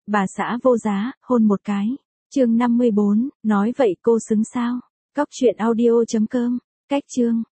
Bà xã vô giá, hôn một cái. Chương 54, nói vậy cô xứng sao? Cóc truyện audio.com. Cách chương